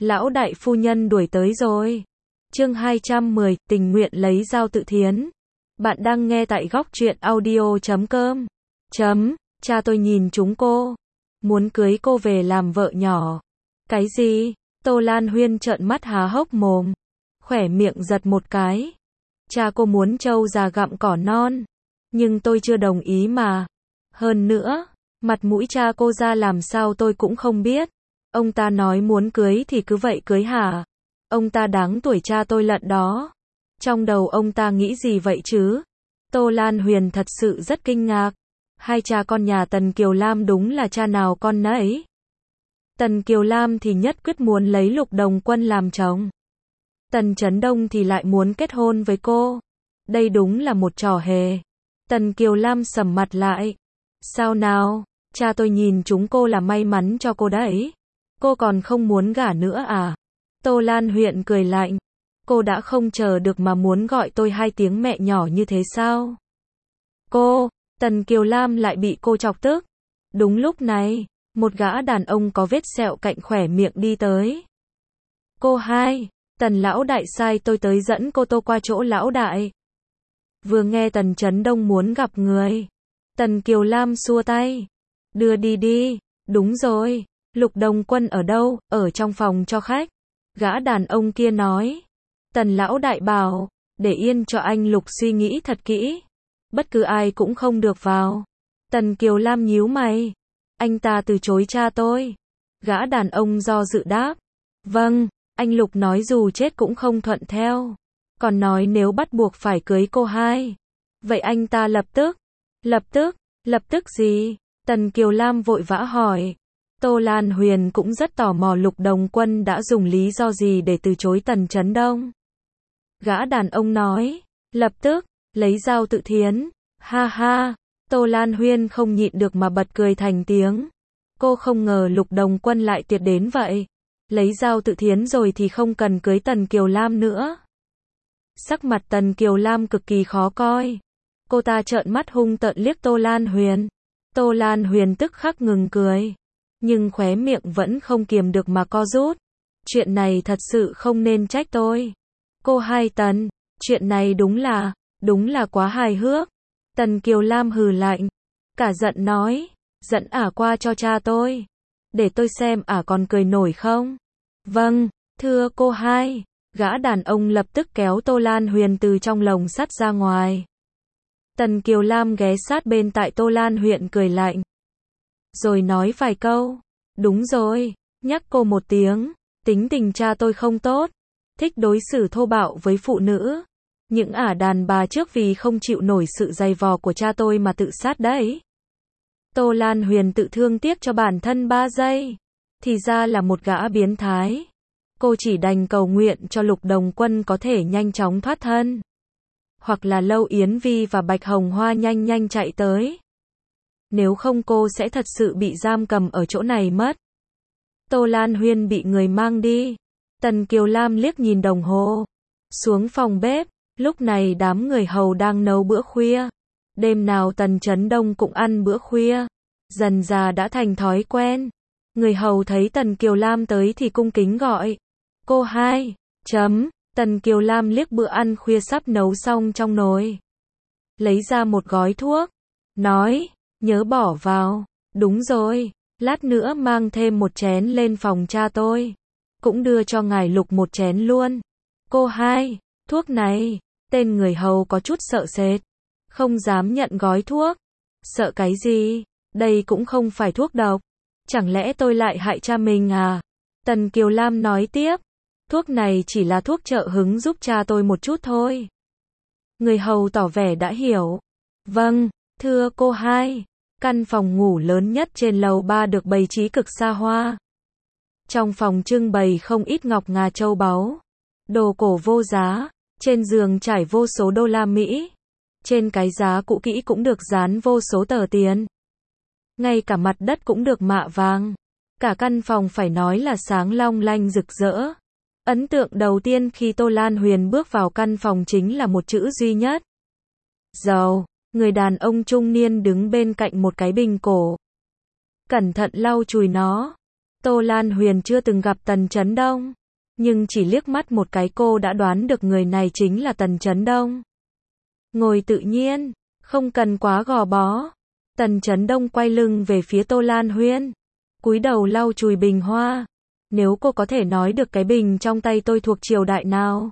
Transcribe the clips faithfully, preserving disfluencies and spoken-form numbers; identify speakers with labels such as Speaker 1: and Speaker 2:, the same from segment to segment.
Speaker 1: Lão đại phu nhân đuổi tới rồi. Chương hai trăm mười, tình nguyện lấy dao tự thiến. Bạn đang nghe tại góc truyện audio chấm com. Chấm, cha tôi nhìn chúng cô. Muốn cưới cô về làm vợ nhỏ. Cái gì? Tô Lan Huyên trợn mắt há hốc mồm. Khỏe miệng giật một cái. Cha cô muốn trâu già gặm cỏ non. Nhưng tôi chưa đồng ý mà. Hơn nữa, mặt mũi cha cô ra làm sao tôi cũng không biết. Ông ta nói muốn cưới thì cứ vậy cưới hả? Ông ta đáng tuổi cha tôi lận đó. Trong đầu ông ta nghĩ gì vậy chứ? Tô Lan Huyền thật sự rất kinh ngạc. Hai cha con nhà Tần Kiều Lam đúng là cha nào con nấy. Tần Kiều Lam thì nhất quyết muốn lấy Lục Đồng Quân làm chồng. Tần Chấn Đông thì lại muốn kết hôn với cô. Đây đúng là một trò hề. Tần Kiều Lam sầm mặt lại. Sao nào? Cha tôi nhìn chúng cô là may mắn cho cô đấy. Cô còn không muốn gả nữa à? Tô Lan Huyền cười lạnh. Cô đã không chờ được mà muốn gọi tôi hai tiếng mẹ nhỏ như thế sao? Cô, Tần Kiều Lam lại bị cô chọc tức. Đúng lúc này, một gã đàn ông có vết sẹo cạnh khóe miệng đi tới. Cô hai, Tần lão đại sai tôi tới dẫn cô tô qua chỗ lão đại. Vừa nghe Tần Chấn Đông muốn gặp người, Tần Kiều Lam xua tay. Đưa đi đi, đúng rồi, Lục Đồng Quân ở đâu? Ở trong phòng cho khách. Gã đàn ông kia nói. Tần lão đại bảo, để yên cho anh Lục suy nghĩ thật kỹ. Bất cứ ai cũng không được vào. Tần Kiều Lam nhíu mày. Anh ta từ chối cha tôi. Gã đàn ông do dự đáp. Vâng, anh Lục nói dù chết cũng không thuận theo. Còn nói nếu bắt buộc phải cưới cô hai. Vậy anh ta lập tức. Lập tức, lập tức gì? Tần Kiều Lam vội vã hỏi. Tô Lan Huyền cũng rất tò mò Lục Đồng Quân đã dùng lý do gì để từ chối Tần Chấn Đông. Gã đàn ông nói. Lập tức, lấy dao tự thiến. Ha ha, Tô Lan Huyên không nhịn được mà bật cười thành tiếng. Cô không ngờ Lục Đồng Quân lại tuyệt đến vậy. Lấy dao tự thiến rồi thì không cần cưới Tần Kiều Lam nữa. Sắc mặt Tần Kiều Lam cực kỳ khó coi. Cô ta trợn mắt hung tợn liếc Tô Lan Huyền. Tô Lan Huyền tức khắc ngừng cười. Nhưng khóe miệng vẫn không kiềm được mà co rút. Chuyện này thật sự không nên trách tôi. Cô hai Tần, chuyện này đúng là, đúng là quá hài hước. Tần Kiều Lam hừ lạnh. Cả giận nói, dẫn ả qua cho cha tôi. Để tôi xem ả còn cười nổi không. Vâng, thưa cô hai. Gã đàn ông lập tức kéo Tô Lan Huyền từ trong lồng sắt ra ngoài. Tần Kiều Lam ghé sát bên tại Tô Lan Huyền cười lạnh. Rồi nói vài câu. Đúng rồi, nhắc cô một tiếng. Tính tình cha tôi không tốt. Thích đối xử thô bạo với phụ nữ. Những ả đàn bà trước vì không chịu nổi sự dày vò của cha tôi mà tự sát đấy. Tô Lan Huyền tự thương tiếc cho bản thân ba giây. Thì ra là một gã biến thái. Cô chỉ đành cầu nguyện cho Lục Đồng Quân có thể nhanh chóng thoát thân. Hoặc là Lâu Yến Vi và Bạch Hồng Hoa nhanh nhanh chạy tới. Nếu không cô sẽ thật sự bị giam cầm ở chỗ này mất. Tô Lan Huyên bị người mang đi. Tần Kiều Lam liếc nhìn đồng hồ. Xuống phòng bếp. Lúc này đám người hầu đang nấu bữa khuya. Đêm nào Tần Chấn Đông cũng ăn bữa khuya. Dần dà đã thành thói quen. Người hầu thấy Tần Kiều Lam tới thì cung kính gọi. Cô hai. Chấm. Tần Kiều Lam liếc bữa ăn khuya sắp nấu xong trong nồi. Lấy ra một gói thuốc. Nói. Nhớ bỏ vào. Đúng rồi. Lát nữa mang thêm một chén lên phòng cha tôi. Cũng đưa cho ngài Lục một chén luôn. Cô hai. Thuốc này. Tên người hầu có chút sợ sệt. Không dám nhận gói thuốc. Sợ cái gì? Đây cũng không phải thuốc độc. Chẳng lẽ tôi lại hại cha mình à? Tần Kiều Lam nói tiếp. Thuốc này chỉ là thuốc trợ hứng giúp cha tôi một chút thôi. Người hầu tỏ vẻ đã hiểu. Vâng, thưa cô hai. Căn phòng ngủ lớn nhất trên lầu ba được bày trí cực xa hoa. Trong phòng trưng bày không ít ngọc ngà châu báu. Đồ cổ vô giá. Trên giường trải vô số đô la Mỹ. Trên cái giá cũ kỹ cũng được dán vô số tờ tiền. Ngay cả mặt đất cũng được mạ vàng. Cả căn phòng phải nói là sáng long lanh rực rỡ. Ấn tượng đầu tiên khi Tô Lan Huyền bước vào căn phòng chính là một chữ duy nhất. Giàu. Người đàn ông trung niên đứng bên cạnh một cái bình cổ. Cẩn thận lau chùi nó. Tô Lan Huyền chưa từng gặp Tần Chấn Đông, nhưng chỉ liếc mắt một cái cô đã đoán được người này chính là Tần Chấn Đông. Ngồi tự nhiên, không cần quá gò bó. Tần Chấn Đông quay lưng về phía Tô Lan Huyền, cúi đầu lau chùi bình hoa. Nếu cô có thể nói được cái bình trong tay tôi thuộc triều đại nào?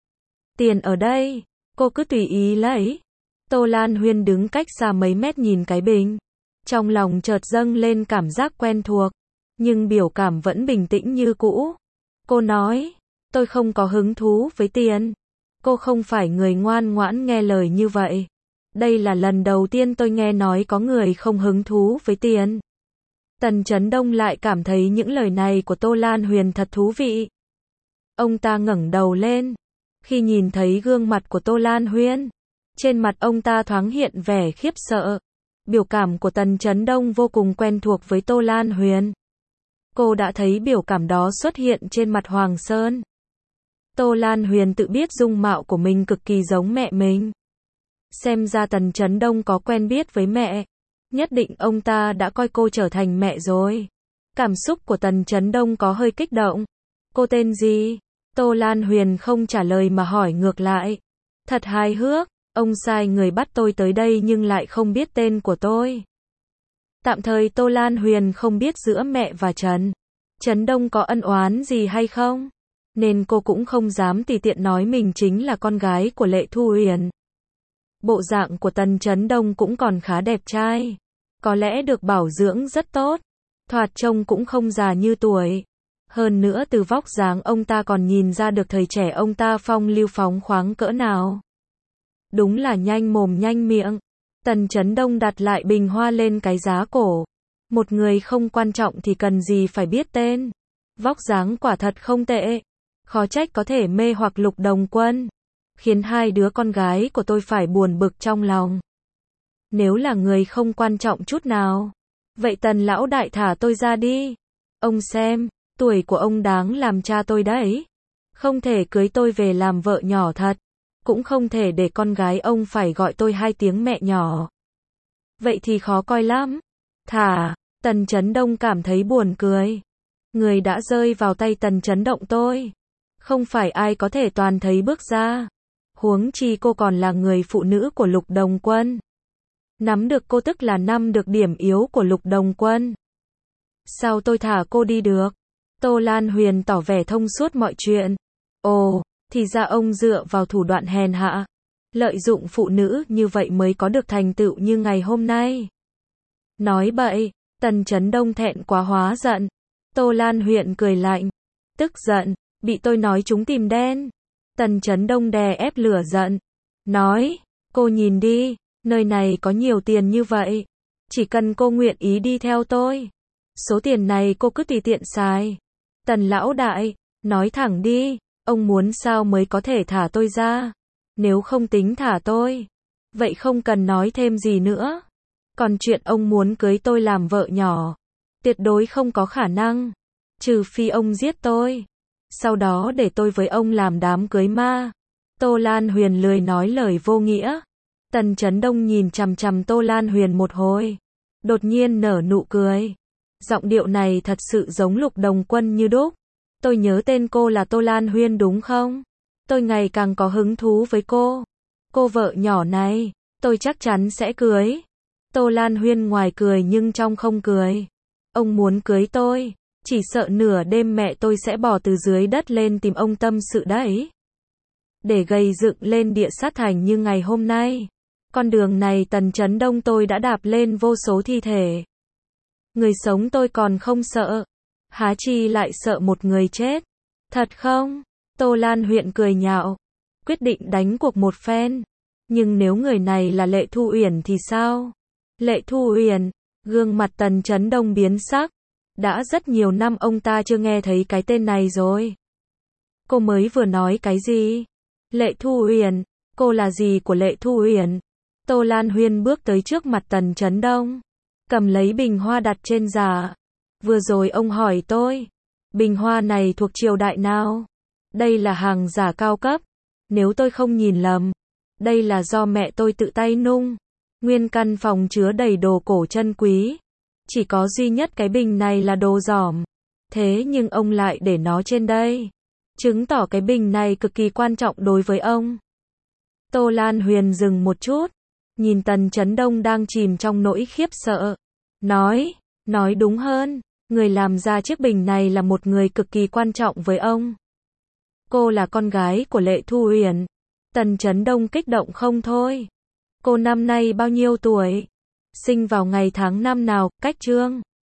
Speaker 1: Tiền ở đây, cô cứ tùy ý lấy. Tô Lan Huyền đứng cách xa mấy mét nhìn cái bình. Trong lòng chợt dâng lên cảm giác quen thuộc, nhưng biểu cảm vẫn bình tĩnh như cũ. Cô nói, tôi không có hứng thú với tiền. Cô không phải người ngoan ngoãn nghe lời như vậy. Đây là lần đầu tiên tôi nghe nói có người không hứng thú với tiền. Tần Chấn Đông lại cảm thấy những lời này của Tô Lan Huyền thật thú vị. Ông ta ngẩng đầu lên. Khi nhìn thấy gương mặt của Tô Lan Huyền, trên mặt ông ta thoáng hiện vẻ khiếp sợ. Biểu cảm của Tần Chấn Đông vô cùng quen thuộc với Tô Lan Huyền. Cô đã thấy biểu cảm đó xuất hiện trên mặt Hoàng Sơn. Tô Lan Huyền tự biết dung mạo của mình cực kỳ giống mẹ mình. Xem ra Tần Chấn Đông có quen biết với mẹ. Nhất định ông ta đã coi cô trở thành mẹ rồi. Cảm xúc của Tần Chấn Đông có hơi kích động. Cô tên gì? Tô Lan Huyền không trả lời mà hỏi ngược lại. Thật hài hước, ông sai người bắt tôi tới đây nhưng lại không biết tên của tôi. Tạm thời Tô Lan Huyền không biết giữa mẹ và Trần Chấn Đông có ân oán gì hay không, nên cô cũng không dám tùy tiện nói mình chính là con gái của Lệ Thu Uyển. Bộ dạng của Tần Chấn Đông cũng còn khá đẹp trai, có lẽ được bảo dưỡng rất tốt, thoạt trông cũng không già như tuổi. Hơn nữa từ vóc dáng ông ta còn nhìn ra được thời trẻ ông ta phong lưu phóng khoáng cỡ nào. Đúng là nhanh mồm nhanh miệng. Tần Chấn Đông đặt lại bình hoa lên cái giá cổ. Một người không quan trọng thì cần gì phải biết tên. Vóc dáng quả thật không tệ. Khó trách có thể mê hoặc Lục Đồng Quân. Khiến hai đứa con gái của tôi phải buồn bực trong lòng. Nếu là người không quan trọng chút nào, vậy Tần lão đại thả tôi ra đi. Ông xem, tuổi của ông đáng làm cha tôi đấy. Không thể cưới tôi về làm vợ nhỏ thật. Cũng không thể để con gái ông phải gọi tôi hai tiếng mẹ nhỏ. Vậy thì khó coi lắm. Thả, Tần Chấn Đông cảm thấy buồn cười. Người đã rơi vào tay Tần Chấn Động tôi. Không phải ai có thể toàn thấy bước ra. Huống chi cô còn là người phụ nữ của Lục Đồng Quân. Nắm được cô tức là nắm được điểm yếu của Lục Đồng Quân. Sao tôi thả cô đi được? Tô Lan Huyền tỏ vẻ thông suốt mọi chuyện. Ồ, thì ra ông dựa vào thủ đoạn hèn hạ, lợi dụng phụ nữ như vậy mới có được thành tựu như ngày hôm nay. Nói bậy, Tần Chấn Đông thẹn quá hóa giận. Tô Lan Huyền cười lạnh, tức giận, bị tôi nói chúng tìm đen. Tần Chấn Đông đè ép lửa giận, nói, cô nhìn đi, nơi này có nhiều tiền như vậy. Chỉ cần cô nguyện ý đi theo tôi, số tiền này cô cứ tùy tiện xài. Tần lão đại, nói thẳng đi, ông muốn sao mới có thể thả tôi ra? Nếu không tính thả tôi, vậy không cần nói thêm gì nữa. Còn chuyện ông muốn cưới tôi làm vợ nhỏ, tuyệt đối không có khả năng. Trừ phi ông giết tôi, sau đó để tôi với ông làm đám cưới ma. Tô Lan Huyền lười nói lời vô nghĩa. Tần Chấn Đông nhìn chằm chằm Tô Lan Huyền một hồi, đột nhiên nở nụ cười. Giọng điệu này thật sự giống Lục Đồng Quân như đúc. Tôi nhớ tên cô là Tô Lan Huyền đúng không? Tôi ngày càng có hứng thú với cô. Cô vợ nhỏ này, tôi chắc chắn sẽ cưới. Tô Lan Huyền ngoài cười nhưng trong không cười. Ông muốn cưới tôi, chỉ sợ nửa đêm mẹ tôi sẽ bò từ dưới đất lên tìm ông tâm sự đấy. Để gây dựng lên địa sát thành như ngày hôm nay. Con đường này Tần Chấn Đông tôi đã đạp lên vô số thi thể. Người sống tôi còn không sợ, há chi lại sợ một người chết. Thật không? Tô Lan Huyền cười nhạo, quyết định đánh cuộc một phen. Nhưng nếu người này là Lệ Thu Uyển thì sao? Lệ Thu Uyển, gương mặt Tần Chấn Đông biến sắc. Đã rất nhiều năm ông ta chưa nghe thấy cái tên này rồi. Cô mới vừa nói cái gì? Lệ Thu Uyển, cô là gì của Lệ Thu Uyển? Tô Lan Huyền bước tới trước mặt Tần Chấn Đông, cầm lấy bình hoa đặt trên giá. Vừa rồi ông hỏi tôi, bình hoa này thuộc triều đại nào? Đây là hàng giả cao cấp. Nếu tôi không nhìn lầm, đây là do mẹ tôi tự tay nung. Nguyên căn phòng chứa đầy đồ cổ chân quý. Chỉ có duy nhất cái bình này là đồ giỏm. Thế nhưng ông lại để nó trên đây. Chứng tỏ cái bình này cực kỳ quan trọng đối với ông. Tô Lan Huyền dừng một chút, nhìn Tần Chấn Đông đang chìm trong nỗi khiếp sợ. Nói, nói đúng hơn, người làm ra chiếc bình này là một người cực kỳ quan trọng với ông. Cô là con gái của Lệ Thu Huyền. Tần Chấn Đông kích động không thôi. Cô năm nay bao nhiêu tuổi? Sinh vào ngày tháng năm nào, cách chương?